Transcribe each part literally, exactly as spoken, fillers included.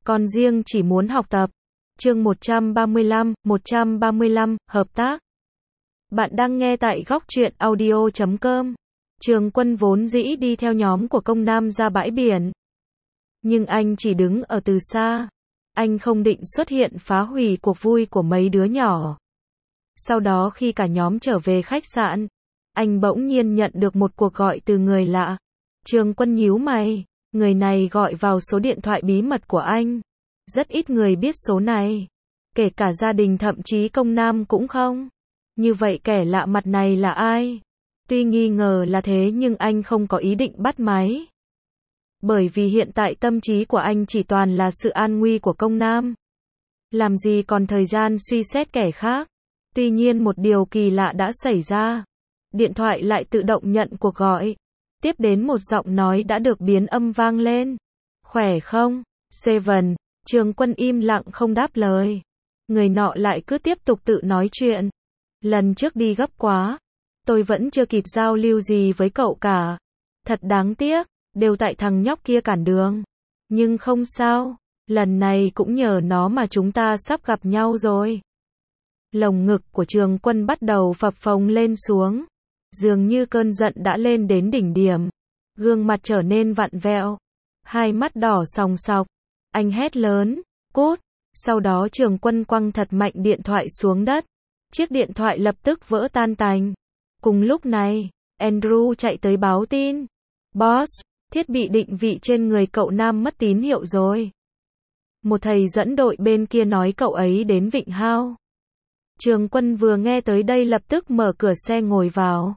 Con riêng chỉ muốn học tập. Chương một trăm ba mươi lăm, một trăm ba mươi lăm, hợp tác. Bạn đang nghe tại góc truyện audio chấm com. Trường Quân vốn dĩ đi theo nhóm của Công Nam ra bãi biển. Nhưng anh chỉ đứng ở từ xa. Anh không định xuất hiện phá hủy cuộc vui của mấy đứa nhỏ. Sau đó khi cả nhóm trở về khách sạn, anh bỗng nhiên nhận được một cuộc gọi từ người lạ. Trường Quân nhíu mày, người này gọi vào số điện thoại bí mật của anh. Rất ít người biết số này. Kể cả gia đình thậm chí Công Nam cũng không. Như vậy kẻ lạ mặt này là ai? Tuy nghi ngờ là thế nhưng anh không có ý định bắt máy. Bởi vì hiện tại tâm trí của anh chỉ toàn là sự an nguy của Công Nam. Làm gì còn thời gian suy xét kẻ khác. Tuy nhiên một điều kỳ lạ đã xảy ra. Điện thoại lại tự động nhận cuộc gọi. Tiếp đến một giọng nói đã được biến âm vang lên. Khỏe không? Seven. Trường Quân im lặng không đáp lời. Người nọ lại cứ tiếp tục tự nói chuyện. Lần trước đi gấp quá. Tôi vẫn chưa kịp giao lưu gì với cậu cả. Thật đáng tiếc. Đều tại thằng nhóc kia cản đường. Nhưng không sao. Lần này cũng nhờ nó mà chúng ta sắp gặp nhau rồi. Lồng ngực của Trường Quân bắt đầu phập phồng lên xuống. Dường như cơn giận đã lên đến đỉnh điểm. Gương mặt trở nên vặn vẹo. Hai mắt đỏ sòng sọc. Anh hét lớn, cút. Sau đó Trường Quân quăng thật mạnh điện thoại xuống đất. Chiếc điện thoại lập tức vỡ tan tành. Cùng lúc này, Andrew chạy tới báo tin. Boss, thiết bị định vị trên người cậu Nam mất tín hiệu rồi. Một thầy dẫn đội bên kia nói cậu ấy đến Vịnh Hao. Trường Quân vừa nghe tới đây lập tức mở cửa xe ngồi vào.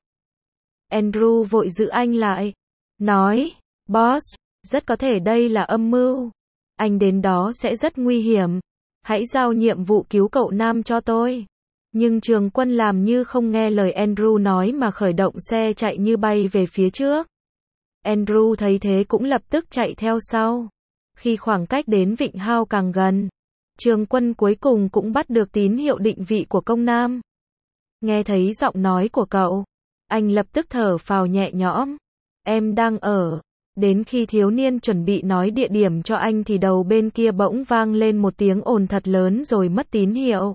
Andrew vội giữ anh lại. Nói, boss, rất có thể đây là âm mưu. Anh đến đó sẽ rất nguy hiểm. Hãy giao nhiệm vụ cứu cậu Nam cho tôi. Nhưng Trường Quân làm như không nghe lời Andrew nói mà khởi động xe chạy như bay về phía trước. Andrew thấy thế cũng lập tức chạy theo sau. Khi khoảng cách đến Vịnh Hao càng gần, Trường Quân cuối cùng cũng bắt được tín hiệu định vị của Công Nam. Nghe thấy giọng nói của cậu, anh lập tức thở phào nhẹ nhõm. Em đang ở. Đến khi thiếu niên chuẩn bị nói địa điểm cho anh thì đầu bên kia bỗng vang lên một tiếng ồn thật lớn rồi mất tín hiệu.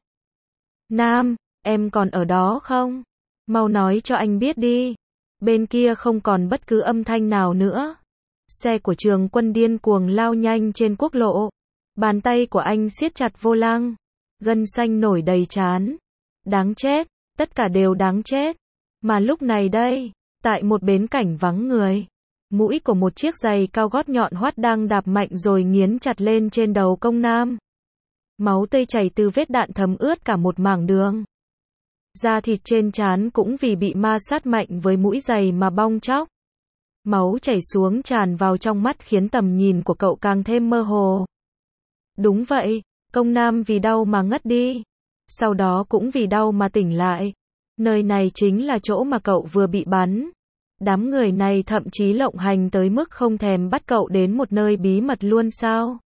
Nam, em còn ở đó không? Mau nói cho anh biết đi. Bên kia không còn bất cứ âm thanh nào nữa. Xe của Trường Quân điên cuồng lao nhanh trên quốc lộ. Bàn tay của anh siết chặt vô lăng. Gân xanh nổi đầy trán. Đáng chết, tất cả đều đáng chết. Mà lúc này đây, tại một bến cảnh vắng người, mũi của một chiếc giày cao gót nhọn hoắt đang đạp mạnh rồi nghiến chặt lên trên đầu Công Nam. Máu tươi chảy từ vết đạn thấm ướt cả một mảng đường. Da thịt trên trán cũng vì bị ma sát mạnh với mũi giày mà bong tróc. Máu chảy xuống tràn vào trong mắt khiến tầm nhìn của cậu càng thêm mơ hồ. Đúng vậy, Công Nam vì đau mà ngất đi. Sau đó cũng vì đau mà tỉnh lại. Nơi này chính là chỗ mà cậu vừa bị bắn. Đám người này thậm chí lộng hành tới mức không thèm bắt cậu đến một nơi bí mật luôn sao?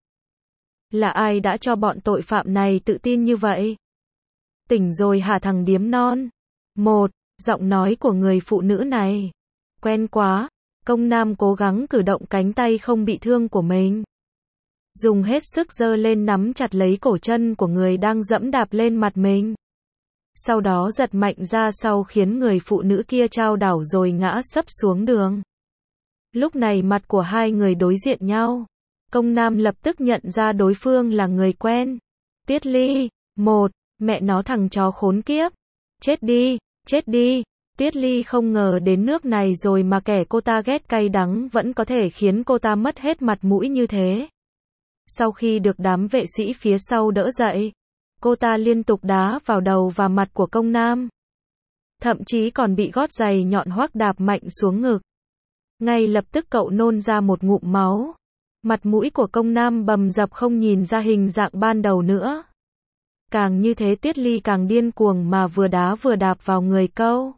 Là ai đã cho bọn tội phạm này tự tin như vậy? Tỉnh rồi hả thằng điếm non? Một, giọng nói của người phụ nữ này. Quen quá. Công Nam cố gắng cử động cánh tay không bị thương của mình. Dùng hết sức giơ lên nắm chặt lấy cổ chân của người đang dẫm đạp lên mặt mình. Sau đó giật mạnh ra sau khiến người phụ nữ kia chao đảo rồi ngã sấp xuống đường. Lúc này mặt của hai người đối diện nhau. Công Nam lập tức nhận ra đối phương là người quen. Tiết Ly. Một, mẹ nó thằng chó khốn kiếp. Chết đi, chết đi. Tiết Ly không ngờ đến nước này rồi mà kẻ cô ta ghét cay đắng vẫn có thể khiến cô ta mất hết mặt mũi như thế. Sau khi được đám vệ sĩ phía sau đỡ dậy, cô ta liên tục đá vào đầu và mặt của Công Nam. Thậm chí còn bị gót giày nhọn hoắc đạp mạnh xuống ngực. Ngay lập tức cậu nôn ra một ngụm máu. Mặt mũi của Công Nam bầm dập không nhìn ra hình dạng ban đầu nữa. Càng như thế Tiết Ly càng điên cuồng mà vừa đá vừa đạp vào người câu.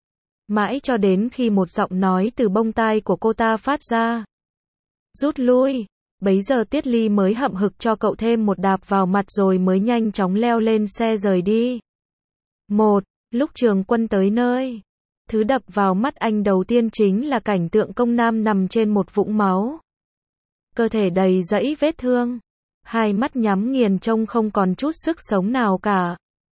Mãi cho đến khi một giọng nói từ bông tai của cô ta phát ra. Rút lui. Bấy giờ Tiết Ly mới hậm hực cho cậu thêm một đạp vào mặt rồi mới nhanh chóng leo lên xe rời đi. Một, lúc Trường Quân tới nơi, thứ đập vào mắt anh đầu tiên chính là cảnh tượng Công Nam nằm trên một vũng máu. Cơ thể đầy dẫy vết thương. hai mắt nhắm nghiền trông không còn chút sức sống nào cả.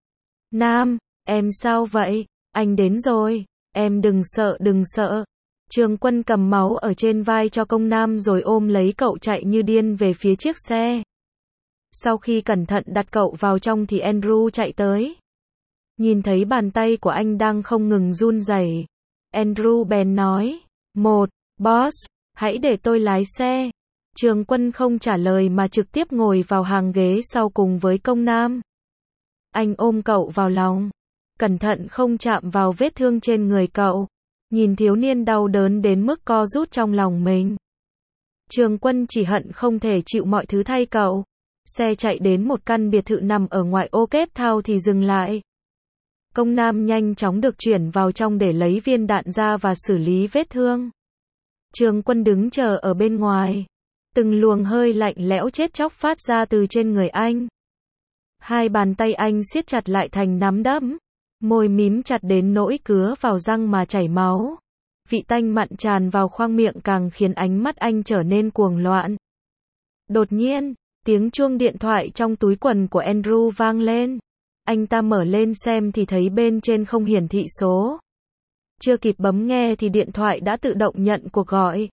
Nam, em sao vậy? Anh đến rồi, em đừng sợ đừng sợ. Trường Quân cầm máu ở trên vai cho công nam rồi ôm lấy cậu chạy như điên về phía chiếc xe. Sau khi cẩn thận đặt cậu vào trong thì Andrew chạy tới. Nhìn thấy bàn tay của anh đang không ngừng run rẩy, Andrew bèn nói, một, boss, hãy để tôi lái xe. Trường Quân không trả lời mà trực tiếp ngồi vào hàng ghế sau cùng với công nam. Anh ôm cậu vào lòng, cẩn thận không chạm vào vết thương trên người cậu. Nhìn thiếu niên đau đớn đến mức co rút trong lòng mình. Trường Quân chỉ hận không thể chịu mọi thứ thay cậu. Xe chạy đến một căn biệt thự nằm ở ngoại ô Cape Town thì dừng lại. Công nam nhanh chóng được chuyển vào trong để lấy viên đạn ra và xử lý vết thương. Trường Quân đứng chờ ở bên ngoài. Từng luồng hơi lạnh lẽo chết chóc phát ra từ trên người anh. Hai bàn tay anh siết chặt lại thành nắm đấm. Môi mím chặt đến nỗi cứa vào răng mà chảy máu. Vị tanh mặn tràn vào khoang miệng càng khiến ánh mắt anh trở nên cuồng loạn. Đột nhiên, tiếng chuông điện thoại trong túi quần của Andrew vang lên. Anh ta mở lên xem thì thấy bên trên không hiển thị số. Chưa kịp bấm nghe thì điện thoại đã tự động nhận cuộc gọi.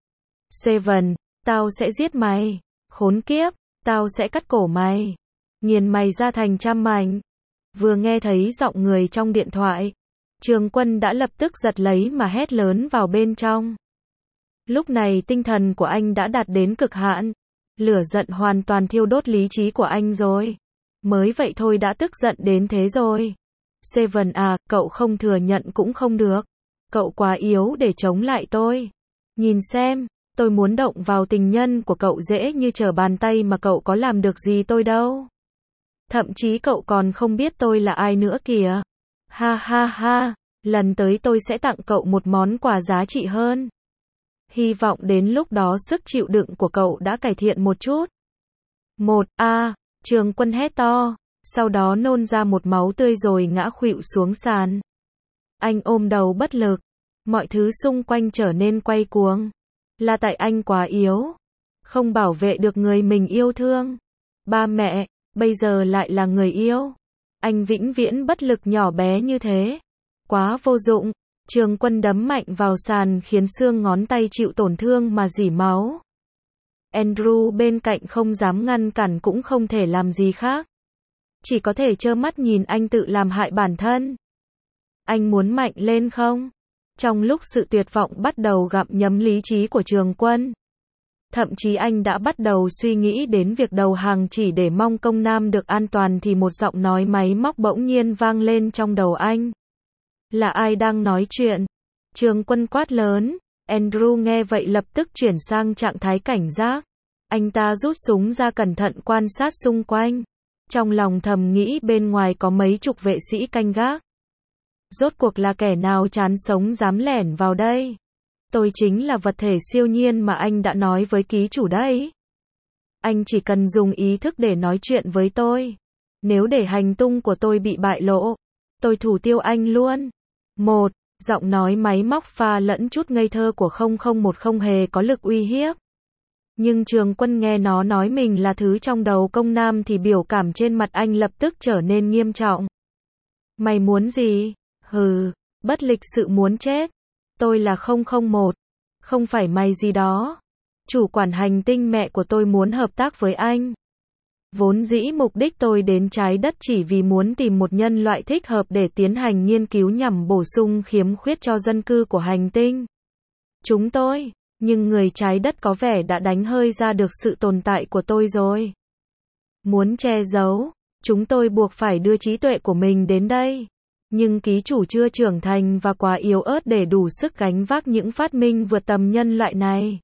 Seven, tao sẽ giết mày. Khốn kiếp, tao sẽ cắt cổ mày. Nghiền mày ra thành trăm mảnh. Vừa nghe thấy giọng người trong điện thoại, Trường Quân đã lập tức giật lấy mà hét lớn vào bên trong. Lúc này tinh thần của anh đã đạt đến cực hạn. Lửa giận hoàn toàn thiêu đốt lý trí của anh rồi. Mới vậy thôi đã tức giận đến thế rồi. Seven à, cậu không thừa nhận cũng không được. Cậu quá yếu để chống lại tôi. Nhìn xem, tôi muốn động vào tình nhân của cậu dễ như trở bàn tay mà cậu có làm được gì tôi đâu. Thậm chí cậu còn không biết tôi là ai nữa kìa. Ha ha ha, lần tới tôi sẽ tặng cậu một món quà giá trị hơn. Hy vọng đến lúc đó sức chịu đựng của cậu đã cải thiện một chút. Một, a, Trường Quân hét to, sau đó nôn ra một máu tươi rồi ngã khuỵu xuống sàn. Anh ôm đầu bất lực, mọi thứ xung quanh trở nên quay cuồng. Là tại anh quá yếu, không bảo vệ được người mình yêu thương. Ba mẹ, bây giờ lại là người yêu. Anh vĩnh viễn bất lực nhỏ bé như thế. Quá vô dụng. Trường Quân đấm mạnh vào sàn khiến xương ngón tay chịu tổn thương mà rỉ máu. Andrew bên cạnh không dám ngăn cản cũng không thể làm gì khác. Chỉ có thể trơ mắt nhìn anh tự làm hại bản thân. Anh muốn mạnh lên không? Trong lúc sự tuyệt vọng bắt đầu gặm nhấm lý trí của Trường Quân. Thậm chí anh đã bắt đầu suy nghĩ đến việc đầu hàng chỉ để mong công nam được an toàn thì một giọng nói máy móc bỗng nhiên vang lên trong đầu anh. Là ai đang nói chuyện? Trường Quân quát lớn. Andrew nghe vậy lập tức chuyển sang trạng thái cảnh giác. Anh ta rút súng ra cẩn thận quan sát xung quanh. Trong lòng thầm nghĩ bên ngoài có mấy chục vệ sĩ canh gác. Rốt cuộc là kẻ nào chán sống dám lẻn vào đây? Tôi chính là vật thể siêu nhiên mà anh đã nói với ký chủ đấy. Anh chỉ cần dùng ý thức để nói chuyện với tôi. Nếu để hành tung của tôi bị bại lộ, tôi thủ tiêu anh luôn. Một, giọng nói máy móc pha lẫn chút ngây thơ của không không một không hề có lực uy hiếp. Nhưng Trường Quân nghe nó nói mình là thứ trong đầu công nam thì biểu cảm trên mặt anh lập tức trở nên nghiêm trọng. Mày muốn gì? Hừ, bất lịch sự muốn chết. Tôi là không không một, không phải mày gì đó. Chủ quản hành tinh mẹ của tôi muốn hợp tác với anh. Vốn dĩ mục đích tôi đến trái đất chỉ vì muốn tìm một nhân loại thích hợp để tiến hành nghiên cứu nhằm bổ sung khiếm khuyết cho dân cư của hành tinh. Chúng tôi, nhưng người trái đất có vẻ đã đánh hơi ra được sự tồn tại của tôi rồi. Muốn che giấu, chúng tôi buộc phải đưa trí tuệ của mình đến đây. Nhưng ký chủ chưa trưởng thành và quá yếu ớt để đủ sức gánh vác những phát minh vượt tầm nhân loại này.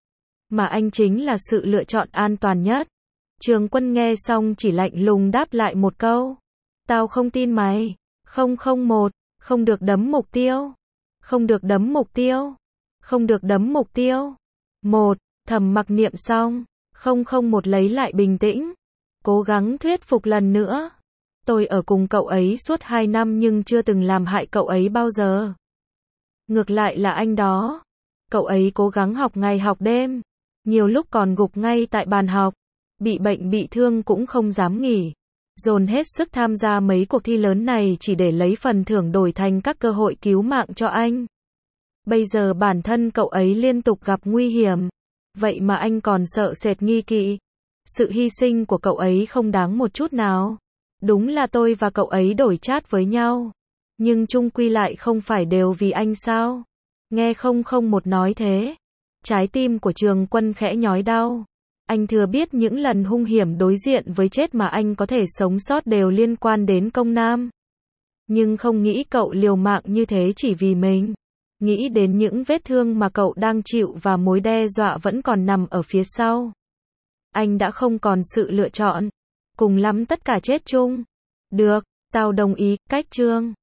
Mà anh chính là sự lựa chọn an toàn nhất. Trường Quân nghe xong chỉ lạnh lùng đáp lại một câu. Tao không tin mày. Không không một, không được đấm mục tiêu. Không được đấm mục tiêu. Không được đấm mục tiêu. Một, thầm mặc niệm xong. Không không một lấy lại bình tĩnh. Cố gắng thuyết phục lần nữa. Tôi ở cùng cậu ấy suốt hai năm nhưng chưa từng làm hại cậu ấy bao giờ. Ngược lại là anh đó. Cậu ấy cố gắng học ngày học đêm. Nhiều lúc còn gục ngay tại bàn học. bị bệnh bị thương cũng không dám nghỉ. Dồn hết sức tham gia mấy cuộc thi lớn này chỉ để lấy phần thưởng đổi thành các cơ hội cứu mạng cho anh. Bây giờ bản thân cậu ấy liên tục gặp nguy hiểm. Vậy mà anh còn sợ sệt nghi kỵ. Sự hy sinh của cậu ấy không đáng một chút nào. Đúng là tôi và cậu ấy đổi chat với nhau. Nhưng chung quy lại không phải đều vì anh sao? Nghe không không một nói thế. Trái tim của Trường Quân khẽ nhói đau. Anh thừa biết những lần hung hiểm đối diện với chết mà anh có thể sống sót đều liên quan đến Công Nam. Nhưng không nghĩ cậu liều mạng như thế chỉ vì mình. Nghĩ đến những vết thương mà cậu đang chịu và mối đe dọa vẫn còn nằm ở phía sau. Anh đã không còn sự lựa chọn. Cùng lắm tất cả chết chung. Được, tao đồng ý, cách Trương.